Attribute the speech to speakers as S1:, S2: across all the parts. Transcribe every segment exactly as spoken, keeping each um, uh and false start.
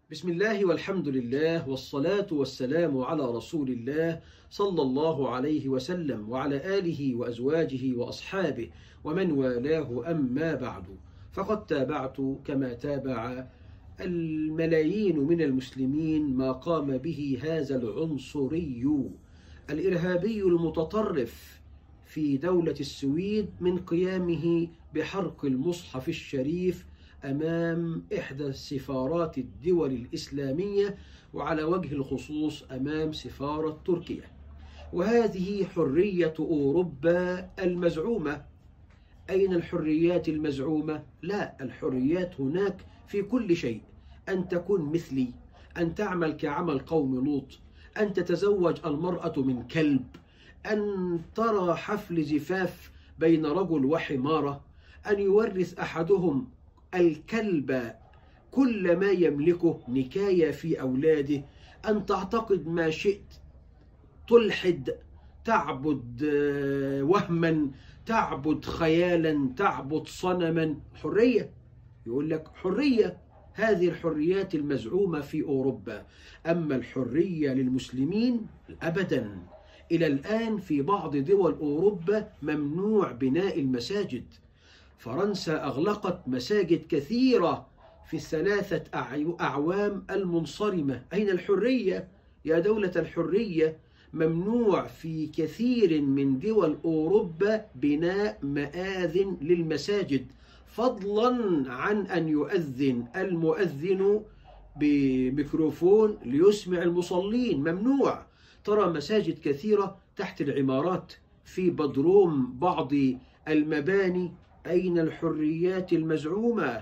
S1: بسم الله والحمد لله والصلاة والسلام على رسول الله صلى الله عليه وسلم وعلى آله وأزواجه وأصحابه ومن والاه، أما بعد، فقد تابعت كما تابع الملايين من المسلمين ما قام به هذا العنصري الإرهابي المتطرف في دولة السويد من قيامه بحرق المصحف الشريف أمام إحدى سفارات الدول الإسلامية، وعلى وجه الخصوص أمام سفارة تركيا. وهذه حرية أوروبا المزعومة. أين الحريات المزعومة؟ لا، الحريات هناك في كل شيء. أن تكون مثلي، أن تعمل كعمل قوم لوط، أن تتزوج المرأة من كلب، أن ترى حفل زفاف بين رجل وحمارة، أن يورث أحدهم الكلب كل ما يملكه نكاية في أولاده، أن تعتقد ما شئت، تلحد، تعبد وهما، تعبد خيالا، تعبد صنما. حرية، يقول لك حرية. هذه الحريات المزعومة في أوروبا. أما الحرية للمسلمين أبدا. إلى الآن في بعض دول أوروبا ممنوع بناء المساجد. فرنسا أغلقت مساجد كثيرة في الثلاثة أعوام المنصرمة. أين الحرية يا دولة الحرية؟ ممنوع في كثير من دول أوروبا بناء مآذن للمساجد، فضلا عن أن يؤذن المؤذن بميكروفون ليسمع المصلين. ممنوع. ترى مساجد كثيرة تحت العمارات في بدروم بعض المباني. أين الحريات المزعومة؟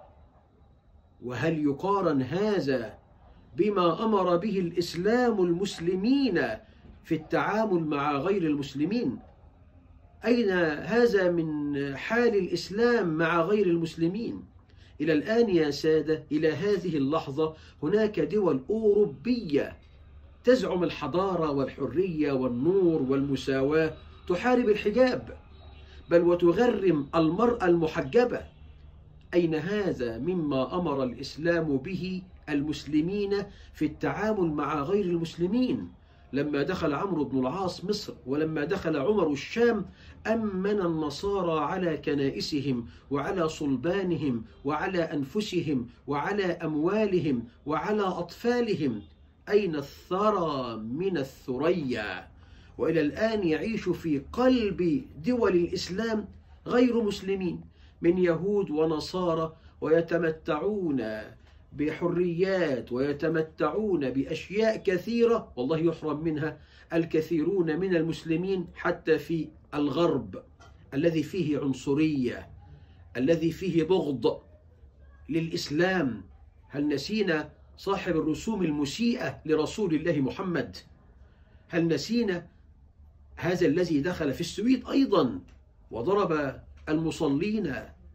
S1: وهل يقارن هذا بما أمر به الإسلام المسلمين في التعامل مع غير المسلمين؟ أين هذا من حال الإسلام مع غير المسلمين؟ إلى الآن يا سادة، إلى هذه اللحظة، هناك دول أوروبية تزعم الحضارة والحرية والنور والمساواة تحارب الحجاب، بل وتغرم المرأة المحجبة. أين هذا مما أمر الإسلام به المسلمين في التعامل مع غير المسلمين؟ لما دخل عمرو بن العاص مصر، ولما دخل عمر الشام، أمن النصارى على كنائسهم وعلى صلبانهم وعلى أنفسهم وعلى أموالهم وعلى أطفالهم. أين الثرى من الثريا؟ وإلى الآن يعيش في قلب دول الإسلام غير مسلمين من يهود ونصارى، ويتمتعون بحريات ويتمتعون بأشياء كثيرة والله يحرم منها الكثيرون من المسلمين، حتى في الغرب الذي فيه عنصرية، الذي فيه بغض للإسلام. هل نسينا صاحب الرسوم المسيئة لرسول الله محمد؟ هل نسينا هذا الذي دخل في السويد أيضا وضرب المصلين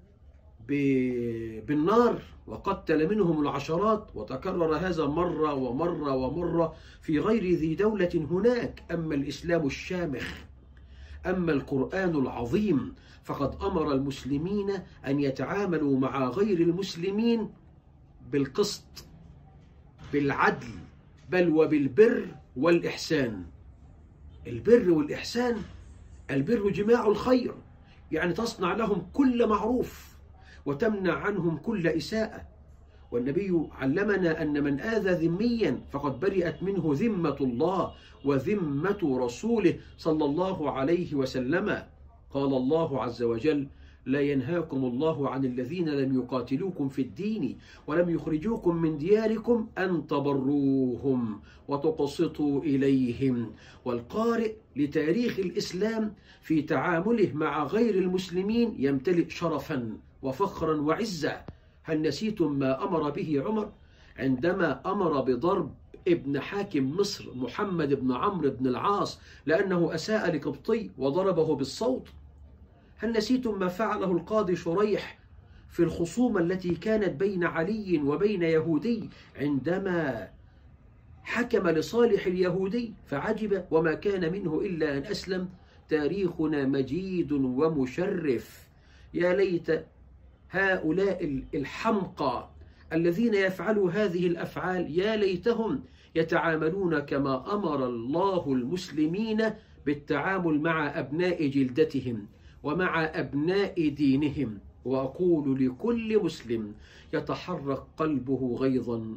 S1: بالنار وقتل منهم العشرات، وتكرر هذا مرة ومرة ومرة في غير ذي دولة هناك؟ أما الإسلام الشامخ، أما القرآن العظيم، فقد أمر المسلمين أن يتعاملوا مع غير المسلمين بالقسط، بالعدل، بل وبالبر والإحسان. البر والإحسان، البر جماع الخير، يعني تصنع لهم كل معروف وتمنع عنهم كل إساءة. والنبي علمنا أن من آذى ذميا فقد برئت منه ذمة الله وذمة رسوله صلى الله عليه وسلم. قال الله عز وجل: لا ينهاكم الله عن الذين لم يقاتلوكم في الدين ولم يخرجوكم من دياركم أن تبروهم وتقسطوا إليهم. والقارئ لتاريخ الإسلام في تعامله مع غير المسلمين يمتلئ شرفا وفخرا وعزة. هل نسيتم ما أمر به عمر عندما أمر بضرب ابن حاكم مصر محمد بن عمرو بن العاص لأنه أساء لقبطي وضربه بالصوت؟ هل نسيتم ما فعله القاضي شريح في الخصومة التي كانت بين علي وبين يهودي عندما حكم لصالح اليهودي فعجب وما كان منه إلا أن أسلم؟ تاريخنا مجيد ومشرف. يا ليت هؤلاء الحمقى الذين يفعلوا هذه الأفعال يا ليتهم يتعاملون كما أمر الله المسلمين بالتعامل مع أبناء جلدتهم ومع أبناء دينهم. وأقول لكل مسلم يتحرك قلبه غيظا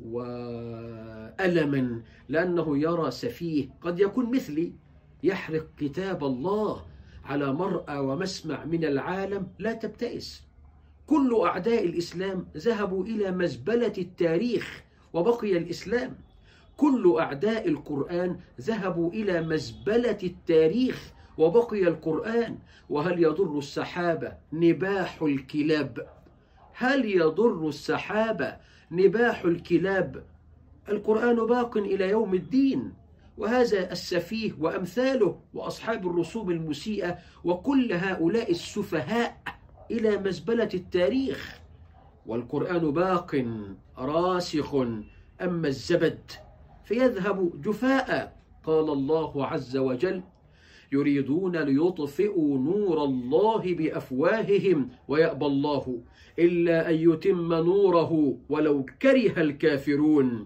S1: وألما لأنه يرى سفيه قد يكون مثلي يحرق كتاب الله على مرأى ومسمع من العالم، لا تبتئس. كل أعداء الإسلام ذهبوا إلى مزبلة التاريخ وبقي الإسلام. كل أعداء القرآن ذهبوا إلى مزبلة التاريخ وبقي القرآن. وهل يضر السحابة نباح الكلاب؟ هل يضر السحابة نباح الكلاب؟ القرآن باق إلى يوم الدين. وهذا السفيه وأمثاله وأصحاب الرسوم المسيئة وكل هؤلاء السفهاء إلى مزبلة التاريخ، والقرآن باق راسخ. أما الزبد فيذهب جفاء. قال الله عز وجل: يريدون ليطفئوا نور الله بأفواههم ويأبى الله إلا أن يتم نوره ولو كره الكافرون.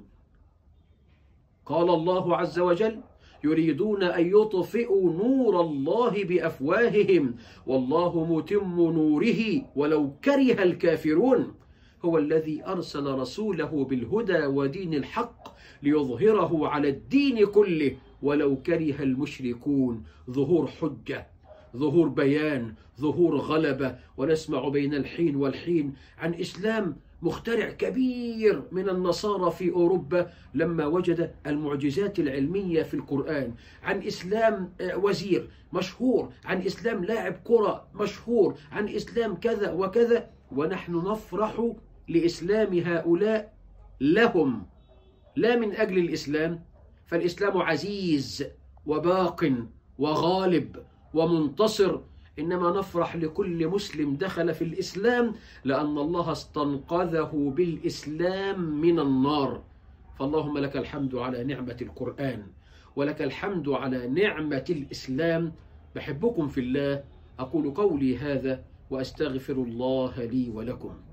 S1: قال الله عز وجل: يريدون أن يطفئوا نور الله بأفواههم والله متم نوره ولو كره الكافرون. هو الذي أرسل رسوله بالهدى ودين الحق ليظهره على الدين كله ولو كره المشركون. ظهور حجة، ظهور بيان، ظهور غلبة. ونسمع بين الحين والحين عن إسلام مخترع كبير من النصارى في أوروبا لما وجد المعجزات العلمية في القرآن، عن إسلام وزير مشهور، عن إسلام لاعب كرة مشهور، عن إسلام كذا وكذا. ونحن نفرح لإسلام هؤلاء لهم لا من أجل الإسلام، فالإسلام عزيز وباق وغالب ومنتصر. إنما نفرح لكل مسلم دخل في الإسلام لأن الله استنقذه بالإسلام من النار. فاللهم لك الحمد على نعمة القرآن ولك الحمد على نعمة الإسلام. بحبكم في الله. أقول قولي هذا وأستغفر الله لي ولكم.